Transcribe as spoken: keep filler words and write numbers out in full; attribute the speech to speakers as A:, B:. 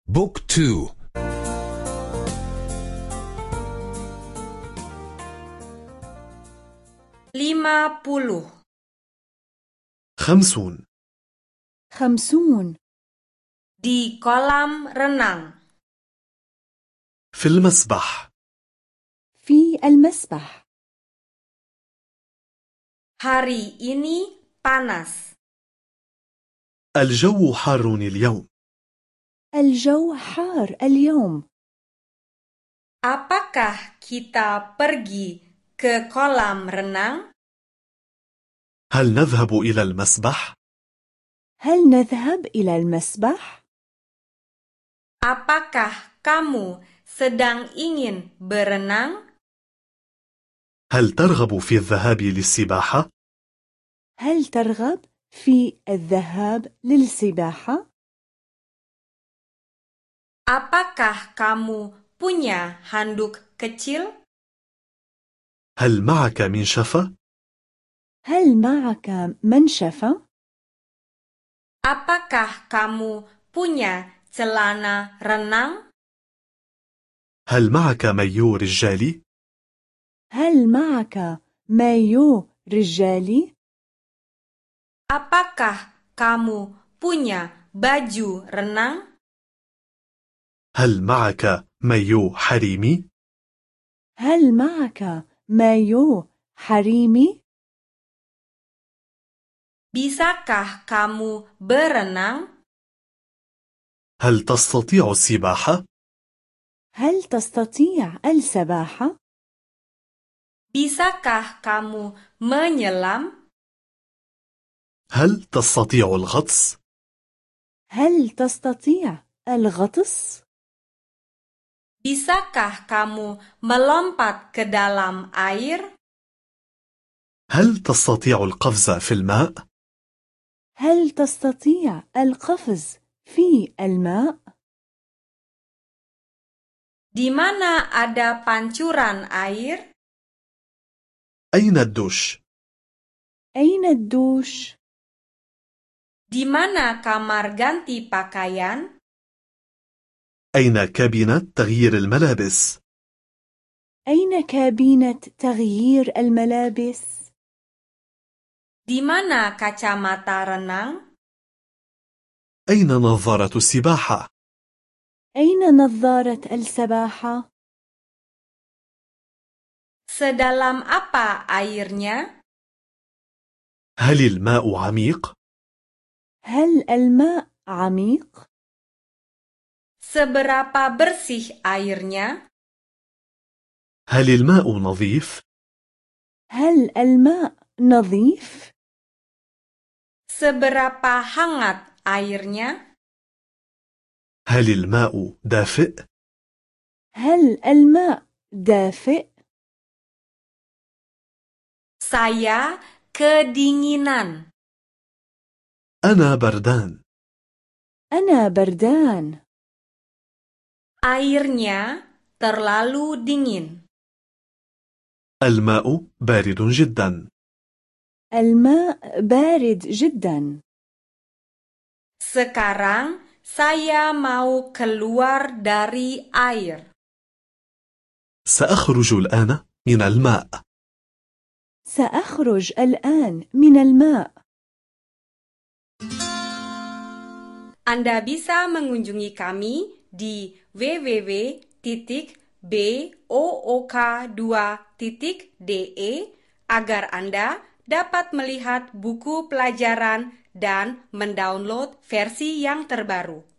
A: بوك تو.
B: lima puluh.
C: خمسون.
D: خمسون.
B: Di kolam renang.
C: في المسبح.
D: في المسبح.
B: Hari ini panas.
C: الجو حار اليوم.
D: الجو حار اليوم.
B: Apakah kita pergi ke kolam renang?
C: هل نذهب إلى المسبح؟
D: هل نذهب إلى المسبح؟
B: Apakah kamu sedang ingin berenang?
C: هل ترغب في الذهاب للسباحة؟
D: هل ترغب في الذهاب للسباحة؟
B: Apakah kamu punya handuk kecil?
C: هل معك منشفة؟
D: هل معك منشفة؟
B: Apakah kamu punya celana renang?
C: هل معك مايو رجالي؟
D: هل معك مايو رجالي؟
B: Apakah kamu punya baju renang?
C: هل معك مايو حريمي؟
D: هل معك مايو حريمي؟
B: Bisakah kamu berenang?
C: هل تستطيع السباحة؟
D: هل تستطيع السباحة؟
B: Bisakah kamu menyelam?
C: هل تستطيع الغطس؟
D: هل تستطيع الغطس؟
B: Bisakah kamu melompat ke dalam air?
C: هل تستطيع القفز في الماء؟
D: هل تستطيع القفز في الماء؟
B: Di mana ada pancuran air?
C: أين الدوش؟
D: أين الدوش؟
B: Di mana kamar ganti pakaian?
C: أين كابينة تغيير الملابس؟
D: أين كابينة تغيير الملابس؟
B: Di mana kacamata renang?
C: أين نظارة السباحة؟
D: أين نظارة السباحة؟
B: Sedalam apa airnya?
C: هل الماء عميق؟
D: هل الماء عميق؟
B: Seberapa bersih airnya?
C: هل الماء نظيف؟
D: هل الماء نظيف؟
B: Seberapa hangat airnya?
C: هل الماء دافئ؟
D: هل الماء دافئ؟
B: Saya kedinginan.
C: أنا بردان.
D: أنا بردان.
B: Airnya terlalu dingin.
C: الماء بارد جدا.
D: الماء بارد جدا.
B: Sekarang saya mau keluar dari air.
C: سأخرج الآن من الماء.
D: سأخرج الآن من الماء.
B: Anda bisa mengunjungi kami di w w w titik book dua titik d e agar Anda dapat melihat buku pelajaran dan mendownload versi yang terbaru.